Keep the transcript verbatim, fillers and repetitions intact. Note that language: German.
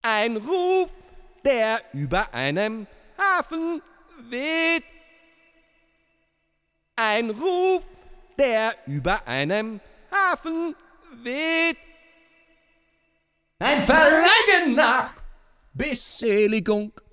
Ein Ruf, der über einem Hafen weht. Ein Ruf, der über einem Hafen weht. Ein Verlangen nach Beseligung.